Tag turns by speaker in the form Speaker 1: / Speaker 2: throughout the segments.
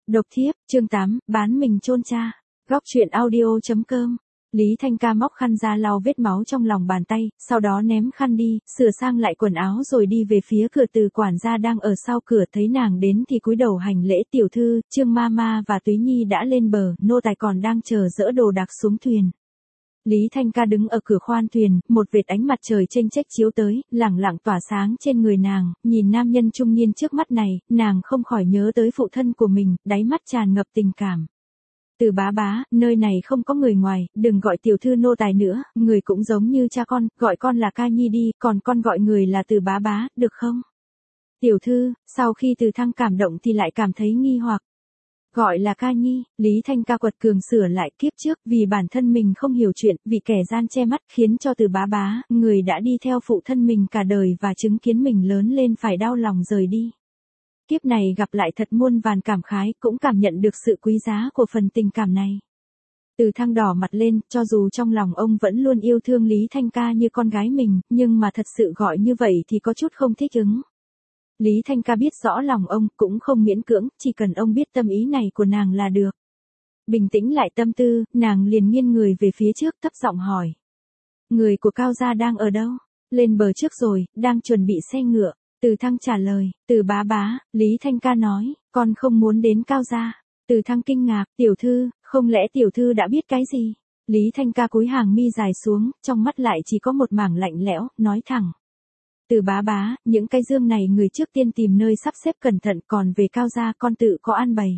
Speaker 1: Độc thiếp, chương 8, bán mình chôn cha. Góc truyện audio.com. Lý Thanh Ca móc khăn ra lau vết máu trong lòng bàn tay, sau đó ném khăn đi, sửa sang lại quần áo rồi đi về phía cửa. Từ quản gia đang ở sau cửa thấy nàng đến thì cúi đầu hành lễ. Tiểu thư, Trương Mama và Túy Nhi đã lên bờ, nô tài còn đang chờ dỡ đồ đạc xuống thuyền. Lý Thanh Ca đứng ở cửa khoan thuyền, một vệt ánh mặt trời chênh chếch chiếu tới, lẳng lặng tỏa sáng trên người nàng, nhìn nam nhân trung niên trước mắt này, nàng không khỏi nhớ tới phụ thân của mình, đáy mắt tràn ngập tình cảm. Từ bá bá, nơi này không có người ngoài, đừng gọi tiểu thư nô tài nữa, người cũng giống như cha con, gọi con là Ca Nhi đi, còn con gọi người là Từ bá bá, được không? Tiểu thư, sau khi Từ Thăng cảm động thì lại cảm thấy nghi hoặc. Gọi là Ca Nhi, Lý Thanh Ca quật cường sửa lại kiếp trước, vì bản thân mình không hiểu chuyện, vì kẻ gian che mắt khiến cho Từ bá bá, người đã đi theo phụ thân mình cả đời và chứng kiến mình lớn lên phải đau lòng rời đi. Kiếp này gặp lại thật muôn vàn cảm khái, cũng cảm nhận được sự quý giá của phần tình cảm này. Từ Thăng đỏ mặt lên, cho dù trong lòng ông vẫn luôn yêu thương Lý Thanh Ca như con gái mình, nhưng mà thật sự gọi như vậy thì có chút không thích ứng. Lý Thanh Ca biết rõ lòng ông, cũng không miễn cưỡng, chỉ cần ông biết tâm ý này của nàng là được. Bình tĩnh lại tâm tư, nàng liền nghiêng người về phía trước thấp giọng hỏi. Người của Cao gia đang ở đâu? Lên bờ trước rồi, đang chuẩn bị xe ngựa. Từ Thăng trả lời, Từ bá bá, Lý Thanh Ca nói, con không muốn đến Cao gia. Từ Thăng kinh ngạc, tiểu thư, không lẽ tiểu thư đã biết cái gì? Lý Thanh Ca cúi hàng mi dài xuống, trong mắt lại chỉ có một mảng lạnh lẽo, nói thẳng. Từ bá bá, những cái dương này người trước tiên tìm nơi sắp xếp cẩn thận, còn về Cao gia con tự có an bày.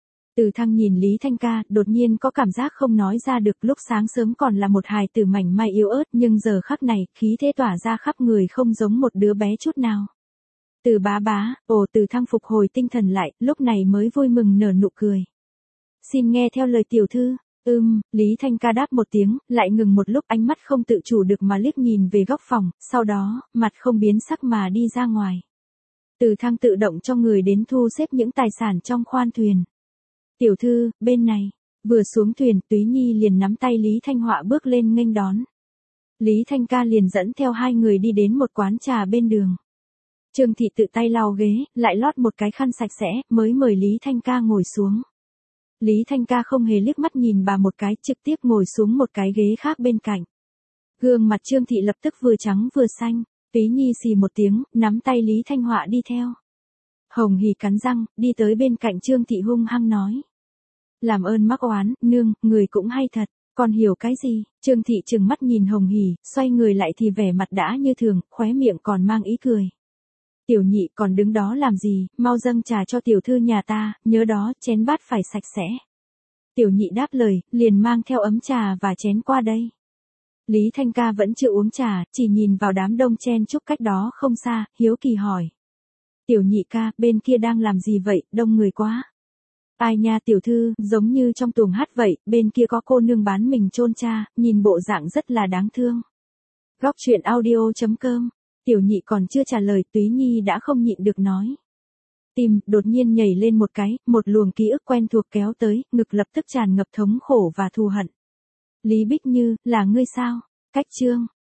Speaker 1: Từ Thăng nhìn Lý Thanh Ca, đột nhiên có cảm giác không nói ra được, lúc sáng sớm còn là một hài tử mảnh mai yếu ớt, nhưng giờ khắc này, khí thế tỏa ra khắp người không giống một đứa bé chút nào. Từ bá bá, Từ Thăng phục hồi tinh thần lại, lúc này mới vui mừng nở nụ cười. Xin nghe theo lời tiểu thư. Lý Thanh Ca đáp một tiếng, lại ngừng một lúc, ánh mắt không tự chủ được mà liếc nhìn về góc phòng, sau đó, mặt không biến sắc mà đi ra ngoài. Từ Thăng tự động cho người đến thu xếp những tài sản trong khoan thuyền. Tiểu thư, bên này. Vừa xuống thuyền, Túy Nhi liền nắm tay Lý Thanh Họa bước lên nghênh đón. Lý Thanh Ca liền dẫn theo hai người đi đến một quán trà bên đường. Trương Thị tự tay lau ghế, lại lót một cái khăn sạch sẽ, mới mời Lý Thanh Ca ngồi xuống. Lý Thanh Ca không hề liếc mắt nhìn bà một cái, trực tiếp ngồi xuống một cái ghế khác bên cạnh. Gương mặt Trương Thị lập tức vừa trắng vừa xanh, Túy Nhi xì một tiếng, nắm tay Lý Thanh Họa đi theo. Hồng Hỉ cắn răng, đi tới bên cạnh Trương Thị hung hăng nói. Làm ơn mắc oán, nương, người cũng hay thật, còn hiểu cái gì? Trương Thị trừng mắt nhìn Hồng Hỉ, xoay người lại thì vẻ mặt đã như thường, khóe miệng còn mang ý cười. Tiểu nhị còn đứng đó làm gì, mau dâng trà cho tiểu thư nhà ta, nhớ đó, chén bát phải sạch sẽ. Tiểu nhị đáp lời, liền mang theo ấm trà và chén qua đây. Lý Thanh Ca vẫn chưa uống trà, chỉ nhìn vào đám đông chen chúc cách đó không xa, hiếu kỳ hỏi. Tiểu nhị ca, bên kia đang làm gì vậy, đông người quá. Ai nha tiểu thư, giống như trong tuồng hát vậy, bên kia có cô nương bán mình chôn cha, nhìn bộ dạng rất là đáng thương. Góc truyện audio.com. Tiểu nhị còn chưa trả lời, Túy Nhi đã không nhịn được nói. Tim đột nhiên nhảy lên một cái, một luồng ký ức quen thuộc kéo tới, ngực lập tức tràn ngập thống khổ và thù hận. Lý Bích Như, là ngươi sao? Cách chương.